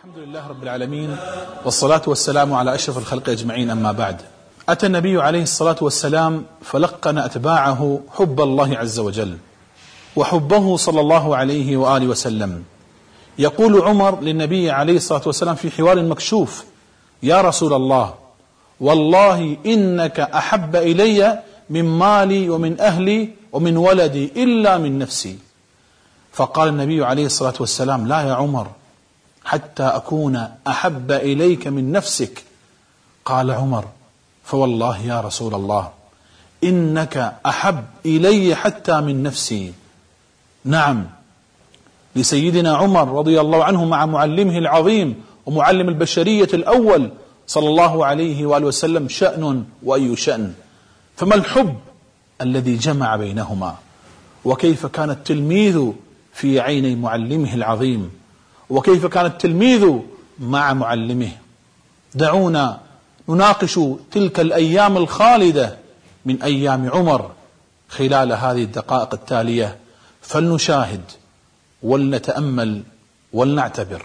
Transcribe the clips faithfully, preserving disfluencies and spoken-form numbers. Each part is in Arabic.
الحمد لله رب العالمين، والصلاة والسلام على أشرف الخلق أجمعين، أما بعد. أتى النبي عليه الصلاة والسلام فلقن أتباعه حب الله عز وجل وحبه صلى الله عليه وآله وسلم. يقول عمر للنبي عليه الصلاة والسلام في حوار مكشوف: يا رسول الله، والله إنك أحب إلي من مالي ومن أهلي ومن ولدي إلا من نفسي. فقال النبي عليه الصلاة والسلام: لا يا عمر، حتى أكون أحب إليك من نفسك. قال عمر: فوالله يا رسول الله إنك أحب إلي حتى من نفسي. نعم، لسيدنا عمر رضي الله عنه مع معلمه العظيم ومعلم البشرية الأول صلى الله عليه وآله وسلم شأن وأي شأن. فما الحب الذي جمع بينهما؟ وكيف كان التلميذ في عيني معلمه العظيم؟ وكيف كان التلميذ مع معلمه؟ دعونا نناقش تلك الأيام الخالدة من أيام عمر خلال هذه الدقائق التالية، فلنشاهد ولنتأمل ولنعتبر.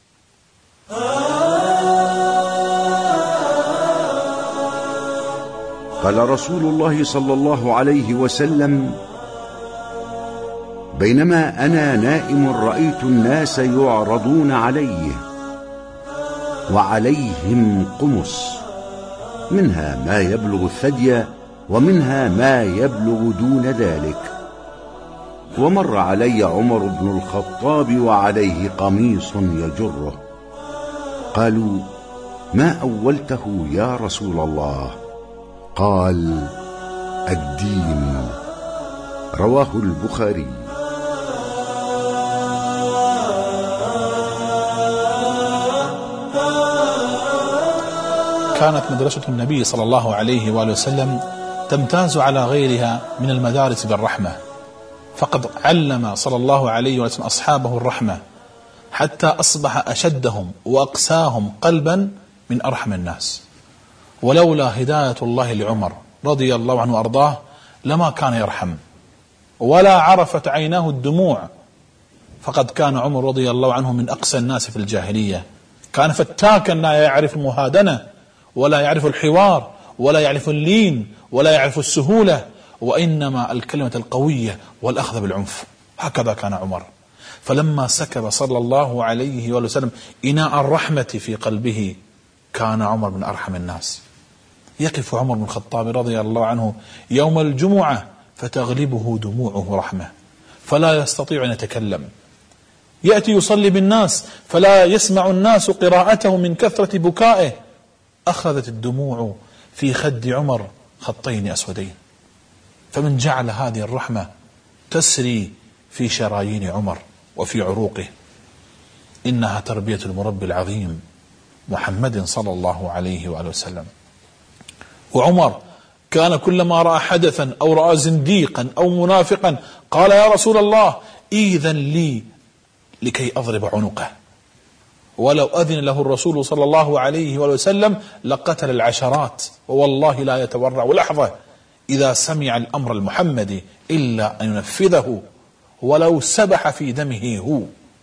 قال رسول الله صلى الله عليه وسلم: بينما أنا نائم رأيت الناس يعرضون علي وعليهم قمص، منها ما يبلغ الثدي ومنها ما يبلغ دون ذلك، ومر علي عمر بن الخطاب وعليه قميص يجره. قالوا: ما أولته يا رسول الله؟ قال: الدين. رواه البخاري. كانت مدرسة النبي صلى الله عليه وآله وسلم تمتاز على غيرها من المدارس بالرحمة، فقد علم صلى الله عليه وسلم أصحابه الرحمة حتى أصبح أشدهم وأقساهم قلبا من أرحم الناس. ولولا هداية الله لعمر رضي الله عنه وأرضاه لما كان يرحم ولا عرفت عيناه الدموع، فقد كان عمر رضي الله عنه من أقسى الناس في الجاهلية، كان فتاكا لا يعرف المهادنة ولا يعرف الحوار ولا يعرف اللين ولا يعرف السهولة، وإنما الكلمة القوية والأخذ بالعنف. هكذا كان عمر. فلما سكب صلى الله عليه وسلم إناء الرحمة في قلبه كان عمر من أرحم الناس. يقف عمر بن الخطاب رضي الله عنه يوم الجمعة فتغلبه دموعه رحمة، فلا يستطيع أن يتكلم. يأتي يصلي بالناس فلا يسمع الناس قراءته من كثرة بكائه، أخذت الدموع في خد عمر خطين أسودين. فمن جعل هذه الرحمة تسري في شرايين عمر وفي عروقه؟ إنها تربية المربي العظيم محمد صلى الله عليه وآله وسلم. وعمر كان كلما رأى حدثا أو رأى زنديقا أو منافقا قال: يا رسول الله، إذن لي لكي أضرب عنقه. ولو أذن له الرسول صلى الله عليه وسلم لقتل العشرات، ووالله لا يتورع لحظة إذا سمع الأمر المحمدي إلا أن ينفذه ولو سبح في دمه هو.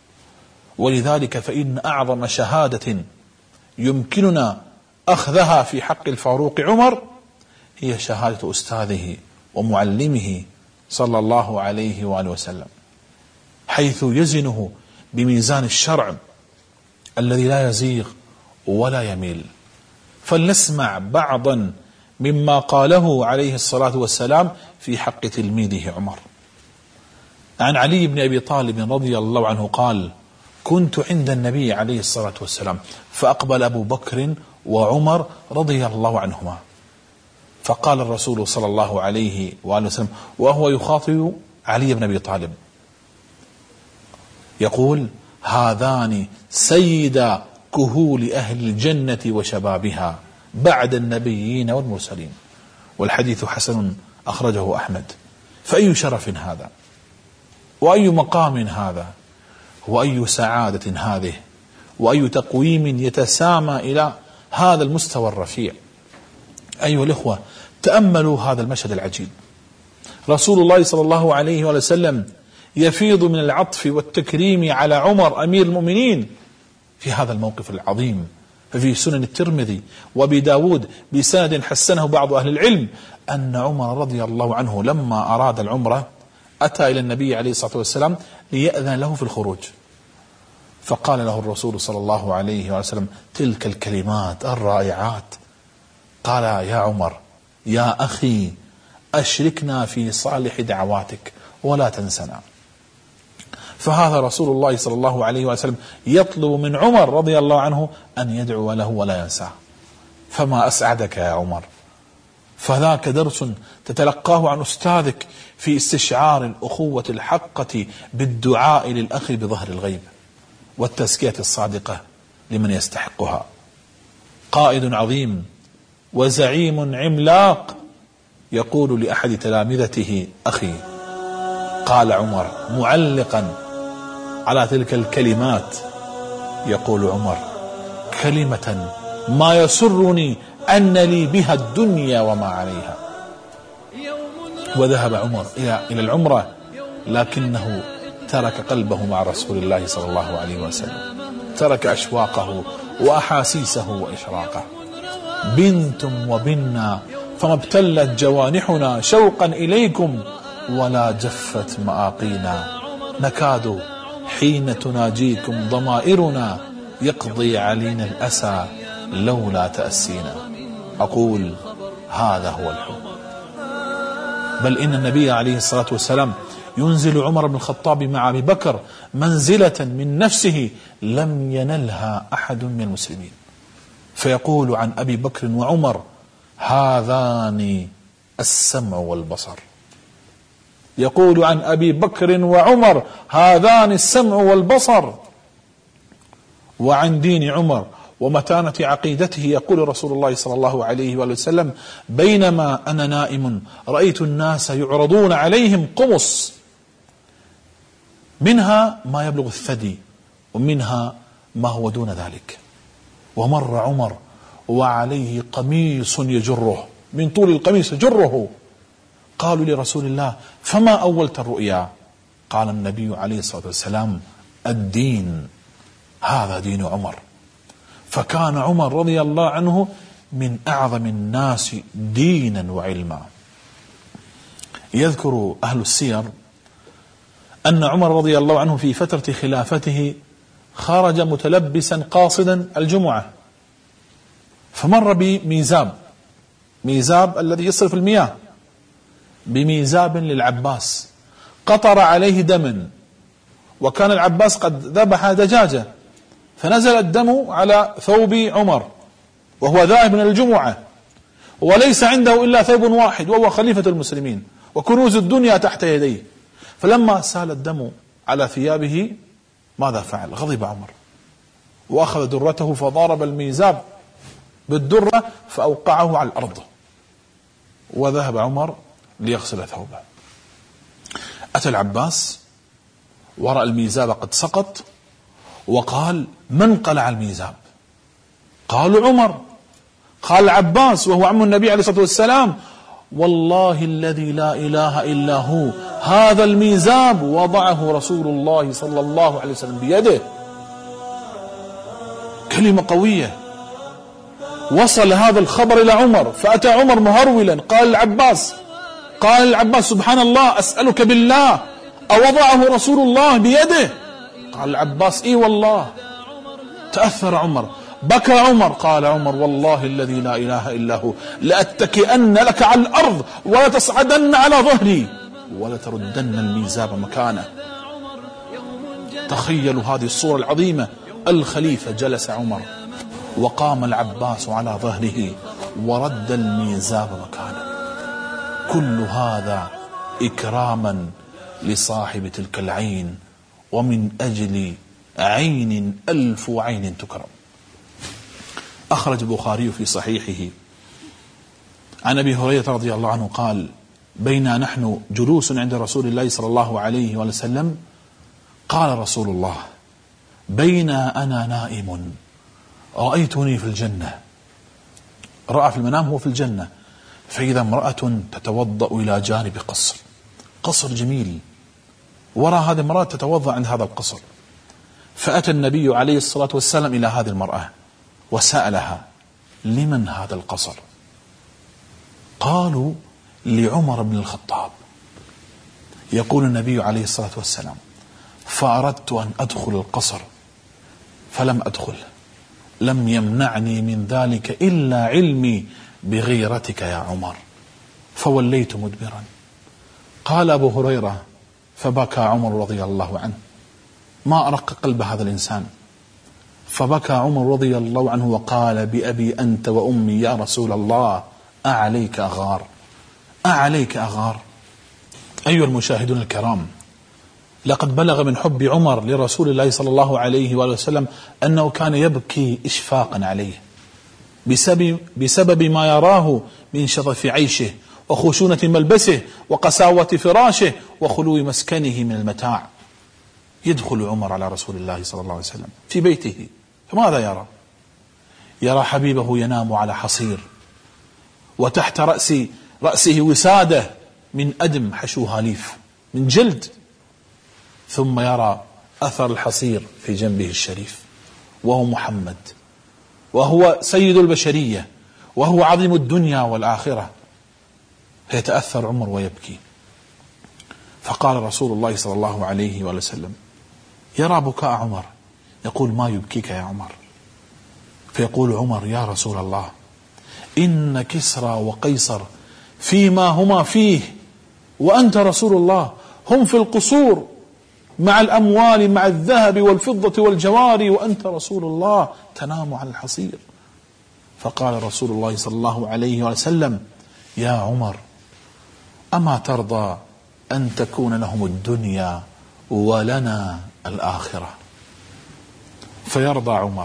ولذلك فإن أعظم شهادة يمكننا أخذها في حق الفاروق عمر هي شهادة أستاذه ومعلمه صلى الله عليه وآله وسلم، حيث يزنه بميزان الشرع الذي لا يزيغ ولا يميل. فلنسمع بعضا مما قاله عليه الصلاة والسلام في حق تلميذه عمر. عن علي بن أبي طالب رضي الله عنه قال: كنت عند النبي عليه الصلاة والسلام فأقبل أبو بكر وعمر رضي الله عنهما، فقال الرسول صلى الله عليه وآله وسلم وهو يخاطب علي بن أبي طالب يقول: هذان سيدا كهول أهل الجنة وشبابها بعد النبيين والمرسلين. والحديث حسن أخرجه أحمد. فأي شرف هذا، وأي مقام هذا، وأي سعادة هذه، وأي تقويم يتسامى إلى هذا المستوى الرفيع. أيها الإخوة، تأملوا هذا المشهد العجيب. رسول الله صلى الله عليه وسلم يفيض من العطف والتكريم على عمر أمير المؤمنين في هذا الموقف العظيم. ففي سنن الترمذي وأبي داود بسند حسنه بعض أهل العلم أن عمر رضي الله عنه لما أراد العمرة أتى إلى النبي عليه الصلاة والسلام ليأذن له في الخروج، فقال له الرسول صلى الله عليه وسلم تلك الكلمات الرائعات، قال يا عمر يا أخي أشركنا في صالح دعواتك ولا تنسنا. فهذا رسول الله صلى الله عليه وسلم يطلب من عمر رضي الله عنه أن يدعو له ولا ينساه. فما أسعدك يا عمر، فذاك درس تتلقاه عن أستاذك في استشعار الأخوة الحقة بالدعاء للأخ بظهر الغيب والتزكية الصادقة لمن يستحقها. قائد عظيم وزعيم عملاق يقول لأحد تلامذته أخي، قال عمر معلقا على تلك الكلمات، يقول عمر كلمة ما يسرني أن لي بها الدنيا وما عليها. وذهب عمر إلى إلى العمرة لكنه ترك قلبه مع رسول الله صلى الله عليه وسلم، ترك أشواقه وأحاسيسه وإشراقه. بنتم وبنا فما ابتلت جوانحنا شوقا إليكم ولا جفت مآقينا، نكاد حين تناجيكم ضمائرنا يقضي علينا الأسى لولا تأسينا. أقول هذا هو الحب. بل إن النبي عليه الصلاة والسلام ينزل عمر بن الخطاب مع أبي بكر منزلة من نفسه لم ينلها أحد من المسلمين، فيقول عن أبي بكر وعمر هذان السمع والبصر. يقول عن أبي بكر وعمر هذان السمع والبصر. وعن دين عمر ومتانة عقيدته يقول رسول الله صلى الله عليه وآله وسلم بينما أنا نائم رأيت الناس يعرضون عليهم قمص، منها ما يبلغ الثدي ومنها ما هو دون ذلك، ومر عمر وعليه قميص يجره، من طول القميص يجره. قالوا لرسول الله فما أولت الرؤيا؟ قال النبي عليه الصلاة والسلام الدين، هذا دين عمر. فكان عمر رضي الله عنه من أعظم الناس دينا وعلما. يذكر أهل السير أن عمر رضي الله عنه في فترة خلافته خرج متلبسا قاصدا الجمعة، فمر بميزاب، ميزاب الذي يصرف المياه، بميزاب للعباس قطر عليه دما، وكان العباس قد ذبح دجاجة، فنزل الدم على ثوب عمر وهو ذاهب من الجمعة وليس عنده إلا ثوب واحد وهو خليفة المسلمين وكنوز الدنيا تحت يديه. فلما سال الدم على ثيابه ماذا فعل؟ غضب عمر وأخذ درته فضارب الميزاب بالدرة فأوقعه على الأرض، وذهب عمر ليغسل ثوبه. أتى العباس ورأى الميزاب قد سقط وقال من قلع الميزاب؟ قالوا عمر. قال العباس وهو عم النبي عليه الصلاة والسلام والله الذي لا إله إلا هو هذا الميزاب وضعه رسول الله صلى الله عليه وسلم بيده. كلمة قوية. وصل هذا الخبر إلى عمر فأتى عمر مهرولا. قال العباس قال العباس سبحان الله أسألك بالله أوضعه رسول الله بيده؟ قال العباس إي والله. تأثر عمر، بكى عمر. قال عمر والله الذي لا إله إلا هو لأتكئن لك على الأرض ولتصعدن على ظهري ولتردن الميزاب مكانه. تخيلوا هذه الصورة العظيمة. الخليفة جلس عمر وقام العباس على ظهره ورد الميزاب مكانه. كل هذا إكراما لصاحب تلك العين، ومن أجل عين ألف عين تكرم. أخرج البخاري في صحيحه عن أبي هريرة رضي الله عنه قال بينا نحن جلوس عند رسول الله صلى الله عليه وسلم قال رسول الله بينا أنا نائم رأيتني في الجنة. رأى في المنام هو في الجنة، فإذا امرأة تتوضأ إلى جانب قصر، قصر جميل، وراء هذه المرأة تتوضأ عند هذا القصر، فأتى النبي عليه الصلاة والسلام إلى هذه المرأة وسألها: لمن هذا القصر؟ قالوا: لعمر بن الخطاب. يقول النبي عليه الصلاة والسلام: فأردت أن أدخل القصر فلم أدخل، لم يمنعني من ذلك إلا علمي بغيرتك يا عمر، فوليت مدبرا. قال أبو هريرة: فبكى عمر رضي الله عنه. ما أرق قلب هذا الإنسان، فبكى عمر رضي الله عنه وقال: بأبي أنت وأمي يا رسول الله، أعليك أغار، أعليك أغار. أيها المشاهدون الكرام، لقد بلغ من حب عمر لرسول الله صلى الله عليه وآله وسلم أنه كان يبكي إشفاقا عليه بسبب, بسبب ما يراه من شظف عيشه وخشونة ملبسه وقساوة فراشه وخلو مسكنه من المتاع. يدخل عمر على رسول الله صلى الله عليه وسلم في بيته، فماذا يرى؟ يرى حبيبه ينام على حصير، وتحت رأس رأسه وسادة من أدم حشوها ليف من جلد، ثم يرى أثر الحصير في جنبه الشريف، وهو محمد، وهو سيد البشرية، وهو عظيم الدنيا والآخرة. فيتأثر عمر ويبكي. فقال رسول الله صلى الله عليه وسلم: يرى بكاء عمر، يقول: ما يبكيك يا عمر؟ فيقول عمر: يا رسول الله، إن كسرى وقيصر فيما هما فيه، وأنت رسول الله هم في القصور مع الأموال مع الذهب والفضة والجواري، وأنت رسول الله تنام على الحصير. فقال رسول الله صلى الله عليه وسلم: يا عمر، أما ترضى أن تكون لهم الدنيا ولنا الآخرة؟ فيرضى عمر،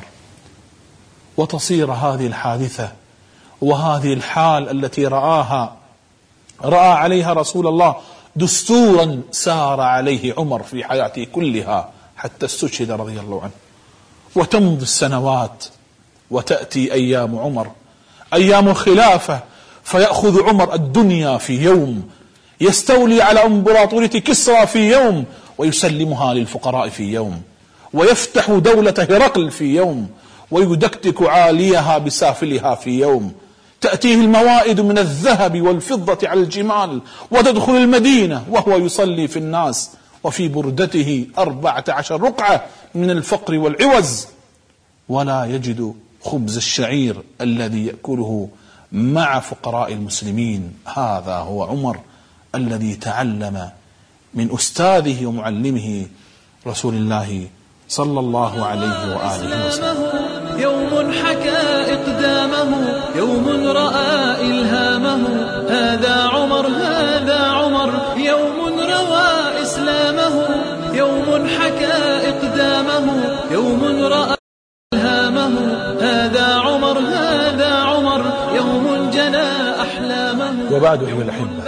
وتصير هذه الحادثة وهذه الحال التي رآها رأى عليها رسول الله دستورا سار عليه عمر في حياته كلها حتى استشهد رضي الله عنه. وتمضي السنوات وتأتي أيام عمر، أيام الخلافة، فيأخذ عمر الدنيا في يوم، يستولي على امبراطورية كسرى في يوم، ويسلمها للفقراء في يوم، ويفتح دولة هرقل في يوم، ويدكتك عاليها بسافلها في يوم. تأتيه الموائد من الذهب والفضة على الجمال، وتدخل المدينة وهو يصلي في الناس، وفي بردته أربعة عشر رقعة من الفقر والعوز، ولا يجد خبز الشعير الذي يأكله مع فقراء المسلمين. هذا هو عمر الذي تعلم من أستاذه ومعلمه رسول الله صلى الله عليه وآله وسلم. يوم حكى إقدامه، يوم رأى إلهامه، هذا عمر هذا عمر، يوم روى إسلامه، يوم حكى إقدامه، يوم رأى إلهامه، هذا عمر هذا عمر، يوم جنى أحلامه. وبعد أيها الأحبة،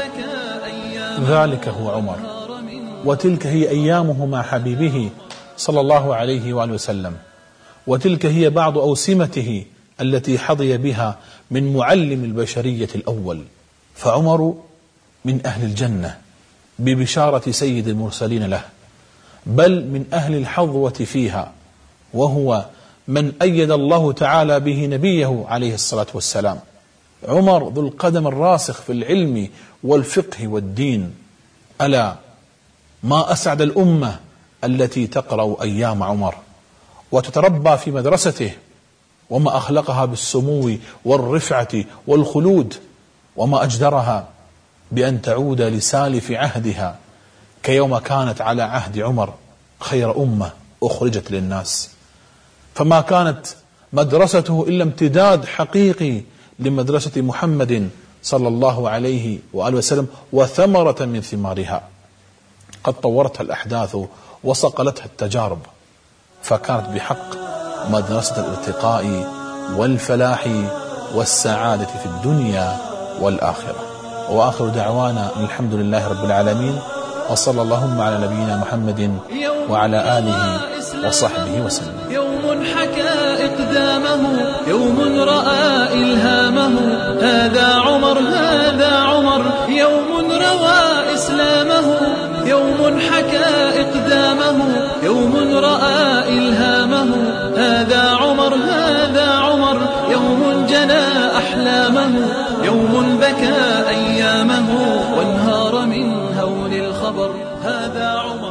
ذلك هو عمر، وتلك هي أيامه مع حبيبه صلى الله عليه وآله وسلم، وتلك هي بعض أوسمته التي حظي بها من معلم البشرية الأول. فعمر من أهل الجنة ببشارة سيد المرسلين له، بل من أهل الحظوة فيها، وهو من أيد الله تعالى به نبيه عليه الصلاة والسلام. عمر ذو القدم الراسخ في العلم والفقه والدين. ألا ما أسعد الأمة التي تقرأ أيام عمر وتتربى في مدرسته، وما أخلقها بالسمو والرفعة والخلود، وما أجدرها بأن تعود لسالف عهدها كيوم كانت على عهد عمر خير أمة أخرجت للناس. فما كانت مدرسته إلا امتداد حقيقي لمدرسة محمد صلى الله عليه وآله وسلم، وثمرة من ثمارها. قد طورتها الأحداث وصقلتها التجارب، فكانت بحق مدرسة الارتقاء والفلاح والسعادة في الدنيا والآخرة. وآخر دعوانا الحمد لله رب العالمين، وصلى اللهم على نبينا محمد وعلى آله وصحبه وسلم. يوم حكى إقدامه، يوم رأى إلهامه، هذا عمر هذا عمر، يوم روى إسلامه، يوم يوم حكى إقدامه، يوم رأى إلهامه. هذا عمر هذا عمر، يوم جنى أحلامه، يوم بكى أيامه وانهار من هول الخبر. هذا عمر.